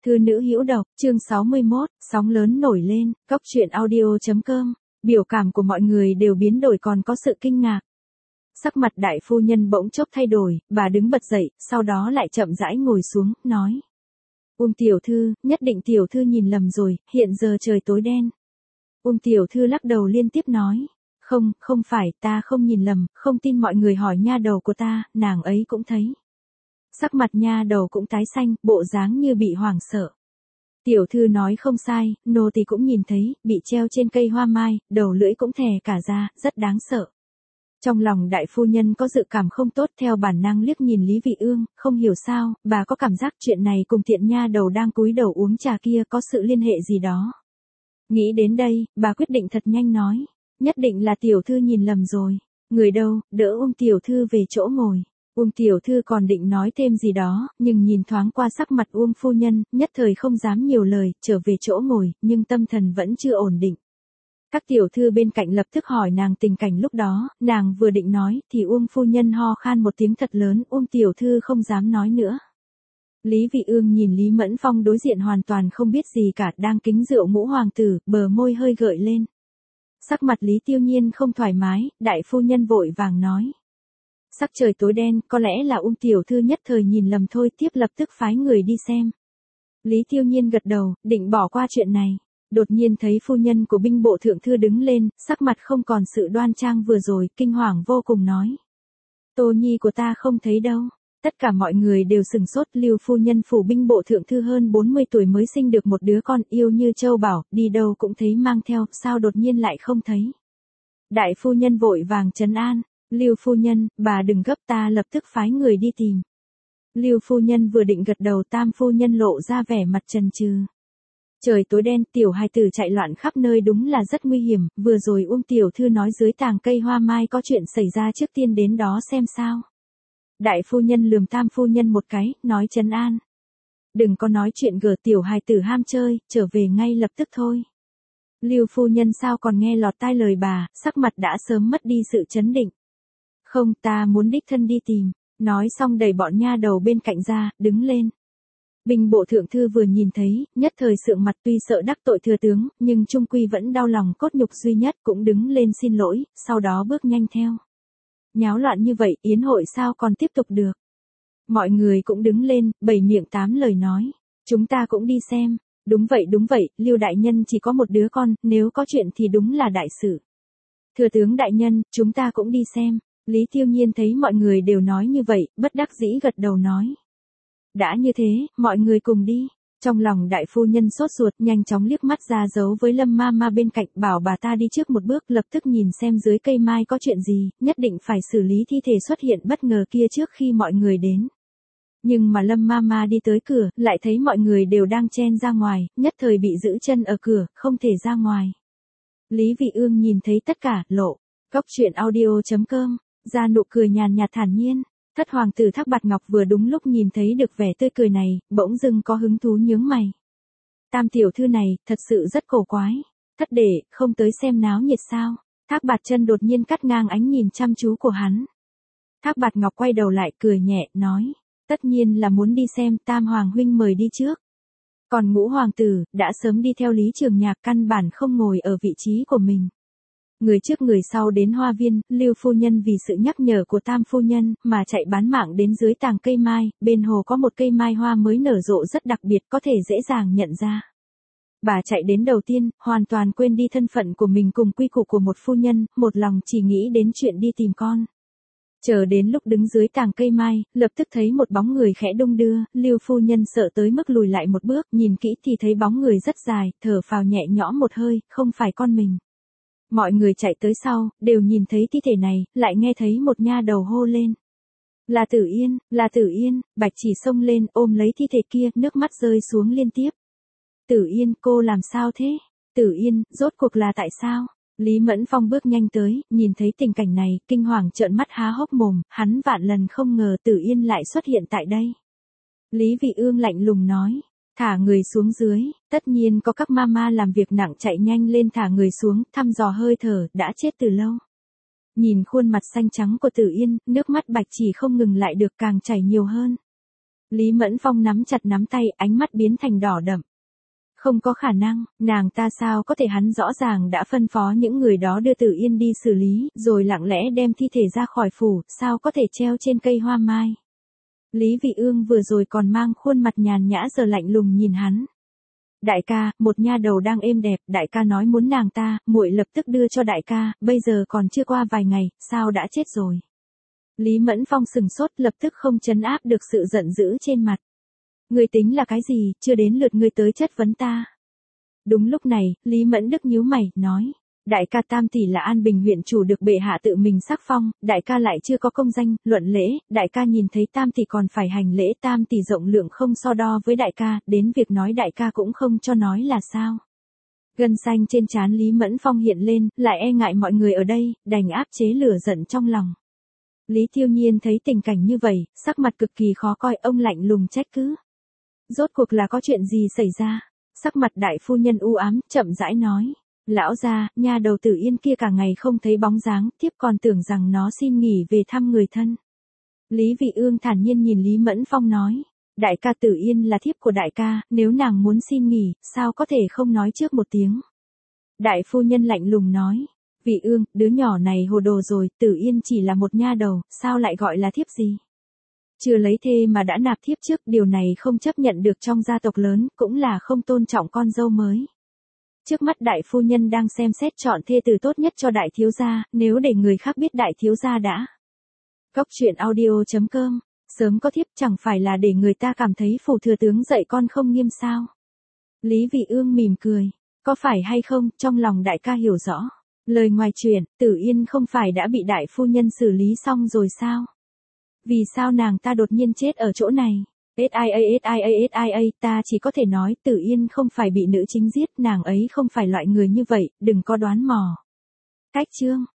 Thư nữ hữu độc, chương 61, sóng lớn nổi lên, Cốc truyện audio.com. Biểu cảm của mọi người đều biến đổi, còn có sự kinh ngạc. Sắc mặt đại phu nhân bỗng chốc thay đổi, bà đứng bật dậy, sau đó lại chậm rãi ngồi xuống, nói. Tiểu thư, nhất định tiểu thư nhìn lầm rồi, hiện giờ trời tối đen. Tiểu thư lắc đầu liên tiếp nói. Không phải, ta không nhìn lầm, không tin mọi người hỏi nha đầu của ta, nàng ấy cũng thấy. Sắc mặt nha đầu cũng tái xanh, bộ dáng như bị hoảng sợ. Tiểu thư nói không sai, nô tỳ cũng nhìn thấy, bị treo trên cây hoa mai, đầu lưỡi cũng thè cả ra, rất đáng sợ. Trong lòng đại phu nhân có dự cảm không tốt, theo bản năng liếc nhìn Lý Vị Ương, không hiểu sao, bà có cảm giác chuyện này cùng tiện nha đầu đang cúi đầu uống trà kia có sự liên hệ gì đó. Nghĩ đến đây, bà quyết định thật nhanh nói, nhất định là tiểu thư nhìn lầm rồi. Người đâu, đỡ tiểu thư về chỗ ngồi. Tiểu thư còn định nói thêm gì đó, nhưng nhìn thoáng qua sắc mặt phu nhân, nhất thời không dám nhiều lời, trở về chỗ ngồi, nhưng tâm thần vẫn chưa ổn định. Các tiểu thư bên cạnh lập tức hỏi nàng tình cảnh lúc đó, nàng vừa định nói, thì phu nhân ho khan một tiếng thật lớn, tiểu thư không dám nói nữa. Lý Vị Ương nhìn Lý Mẫn Phong đối diện hoàn toàn không biết gì cả, đang kính rượu ngũ hoàng tử, bờ môi hơi gợi lên. Sắc mặt Lý Tiêu Nhiên không thoải mái, đại phu nhân vội vàng nói. Sắc trời tối đen, có lẽ là tiểu thư nhất thời nhìn lầm thôi, tiếp lập tức phái người đi xem. Lý Tiêu Nhiên gật đầu, định bỏ qua chuyện này. Đột nhiên thấy phu nhân của binh bộ thượng thư đứng lên, sắc mặt không còn sự đoan trang vừa rồi, kinh hoàng vô cùng nói. Tô nhi của ta không thấy đâu. Tất cả mọi người đều sừng sốt, Lưu phu nhân phủ binh bộ thượng thư hơn 40 tuổi mới sinh được một đứa con yêu như châu bảo, đi đâu cũng thấy mang theo, sao đột nhiên lại không thấy. Đại phu nhân vội vàng trấn an. Lưu phu nhân, bà đừng gấp, ta lập tức phái người đi tìm. Lưu phu nhân vừa định gật đầu, tam phu nhân lộ ra vẻ mặt chần chừ. Trời tối đen, tiểu hài tử chạy loạn khắp nơi đúng là rất nguy hiểm, vừa rồi tiểu thư nói dưới tàng cây hoa mai có chuyện xảy ra, trước tiên đến đó xem sao. Đại phu nhân lườm tam phu nhân một cái, nói trấn an. Đừng có nói chuyện gở, tiểu hài tử ham chơi, trở về ngay lập tức thôi. Lưu phu nhân sao còn nghe lọt tai lời bà, sắc mặt đã sớm mất đi sự chấn định. Không, ta muốn đích thân đi tìm. Nói xong đẩy bọn nha đầu bên cạnh ra, đứng lên. Binh bộ thượng thư vừa nhìn thấy, nhất thời sượng mặt, tuy sợ đắc tội thừa tướng, nhưng trung quy vẫn đau lòng cốt nhục duy nhất, cũng đứng lên xin lỗi, sau đó bước nhanh theo. Nháo loạn như vậy, yến hội sao còn tiếp tục được. Mọi người cũng đứng lên, bảy miệng tám lời nói. Chúng ta cũng đi xem. Đúng vậy, Lưu đại nhân chỉ có một đứa con, nếu có chuyện thì đúng là đại sự. Thừa tướng đại nhân, chúng ta cũng đi xem. Lý Tiêu Nhiên thấy mọi người đều nói như vậy, bất đắc dĩ gật đầu nói. Đã như thế, mọi người cùng đi. Trong lòng đại phu nhân sốt ruột, nhanh chóng liếc mắt ra dấu với Lâm ma ma bên cạnh, bảo bà ta đi trước một bước, lập tức nhìn xem dưới cây mai có chuyện gì, nhất định phải xử lý thi thể xuất hiện bất ngờ kia trước khi mọi người đến. Nhưng mà Lâm ma ma đi tới cửa, lại thấy mọi người đều đang chen ra ngoài, nhất thời bị giữ chân ở cửa, không thể ra ngoài. Lý Vị Ương nhìn thấy tất cả, lộ. Cốc truyện audio.com. Ra nụ cười nhàn nhạt thản nhiên. Thất hoàng tử Thác Bạt Ngọc vừa đúng lúc nhìn thấy được vẻ tươi cười này, bỗng dưng có hứng thú nhướng mày. Tam tiểu thư này, thật sự rất cổ quái. Thất đệ, không tới xem náo nhiệt sao? Thác Bạt Chân đột nhiên cắt ngang ánh nhìn chăm chú của hắn. Thác Bạt Ngọc quay đầu lại cười nhẹ, nói. Tất nhiên là muốn đi xem, Tam hoàng huynh mời đi trước. Còn Ngũ hoàng tử, đã sớm đi theo Lý Trường Nhạc, căn bản không ngồi ở vị trí của mình. Người trước người sau đến hoa viên, Lưu phu nhân vì sự nhắc nhở của tam phu nhân, mà chạy bán mạng đến dưới tàng cây mai, bên hồ có một cây mai hoa mới nở rộ rất đặc biệt, có thể dễ dàng nhận ra. Bà chạy đến đầu tiên, hoàn toàn quên đi thân phận của mình cùng quy củ của một phu nhân, một lòng chỉ nghĩ đến chuyện đi tìm con. Chờ đến lúc đứng dưới tàng cây mai, lập tức thấy một bóng người khẽ đung đưa, Lưu phu nhân sợ tới mức lùi lại một bước, nhìn kỹ thì thấy bóng người rất dài, thở phào nhẹ nhõm một hơi, không phải con mình. Mọi người chạy tới sau, đều nhìn thấy thi thể này, lại nghe thấy một nha đầu hô lên. Là Tử Yên, Bạch Chỉ xông lên, ôm lấy thi thể kia, nước mắt rơi xuống liên tiếp. Tử Yên, cô làm sao thế? Tử Yên, rốt cuộc là tại sao? Lý Mẫn Phong bước nhanh tới, nhìn thấy tình cảnh này, kinh hoàng trợn mắt há hốc mồm, hắn vạn lần không ngờ Tử Yên lại xuất hiện tại đây. Lý Vị Ương lạnh lùng nói. Thả người xuống dưới, tất nhiên có các mama làm việc nặng chạy nhanh lên thả người xuống, thăm dò hơi thở, đã chết từ lâu. Nhìn khuôn mặt xanh trắng của Tử Yên, nước mắt Bạch Chỉ không ngừng lại được, càng chảy nhiều hơn. Lý Mẫn Phong nắm chặt nắm tay, ánh mắt biến thành đỏ đậm. Không có khả năng, nàng ta sao có thể, hắn rõ ràng đã phân phó những người đó đưa Tử Yên đi xử lý, rồi lặng lẽ đem thi thể ra khỏi phủ, sao có thể treo trên cây hoa mai. Lý Vị Ương vừa rồi còn mang khuôn mặt nhàn nhã giờ lạnh lùng nhìn hắn. Đại ca, một nha đầu đang êm đẹp, đại ca nói muốn nàng ta, muội lập tức đưa cho đại ca, bây giờ còn chưa qua vài ngày, sao đã chết rồi. Lý Mẫn Phong sừng sốt, lập tức không trấn áp được sự giận dữ trên mặt. Ngươi tính là cái gì, chưa đến lượt ngươi tới chất vấn ta. Đúng lúc này, Lý Mẫn Đức nhíu mày, nói. Đại ca Tam tỷ là An Bình huyện chủ được bệ hạ tự mình sắc phong, đại ca lại chưa có công danh, luận lễ, đại ca nhìn thấy Tam tỷ còn phải hành lễ, Tam tỷ rộng lượng không so đo với đại ca, đến việc nói đại ca cũng không cho nói là sao. Gân xanh trên trán Lý Mẫn Phong hiện lên, lại e ngại mọi người ở đây, đành áp chế lửa giận trong lòng. Lý Thiêu Nhiên thấy tình cảnh như vậy, sắc mặt cực kỳ khó coi, ông lạnh lùng trách cứ. Rốt cuộc là có chuyện gì xảy ra? Sắc mặt đại phu nhân u ám, chậm rãi nói. Lão gia, nha đầu Tử Yên kia cả ngày không thấy bóng dáng, thiếp còn tưởng rằng nó xin nghỉ về thăm người thân. Lý Vị Ương thản nhiên nhìn Lý Mẫn Phong nói. Đại ca Tử Yên là thiếp của đại ca, nếu nàng muốn xin nghỉ, sao có thể không nói trước một tiếng. Đại phu nhân lạnh lùng nói. Vị Ương, đứa nhỏ này hồ đồ rồi, Tử Yên chỉ là một nha đầu, sao lại gọi là thiếp gì? Chưa lấy thê mà đã nạp thiếp trước, điều này không chấp nhận được trong gia tộc lớn, cũng là không tôn trọng con dâu mới. Trước mắt đại phu nhân đang xem xét chọn thê tử tốt nhất cho đại thiếu gia, nếu để người khác biết đại thiếu gia đã. Cốc truyện audio.com, sớm có thiếp chẳng phải là để người ta cảm thấy phủ thừa tướng dạy con không nghiêm sao. Lý Vị Ương mỉm cười, có phải hay không, trong lòng đại ca hiểu rõ. Lời ngoài chuyện, Tử Yên không phải đã bị đại phu nhân xử lý xong rồi sao? Vì sao nàng ta đột nhiên chết ở chỗ này? SIA, ta chỉ có thể nói Tử Yên không phải bị nữ chính giết, nàng ấy không phải loại người như vậy, đừng có đoán mò. Cách chương.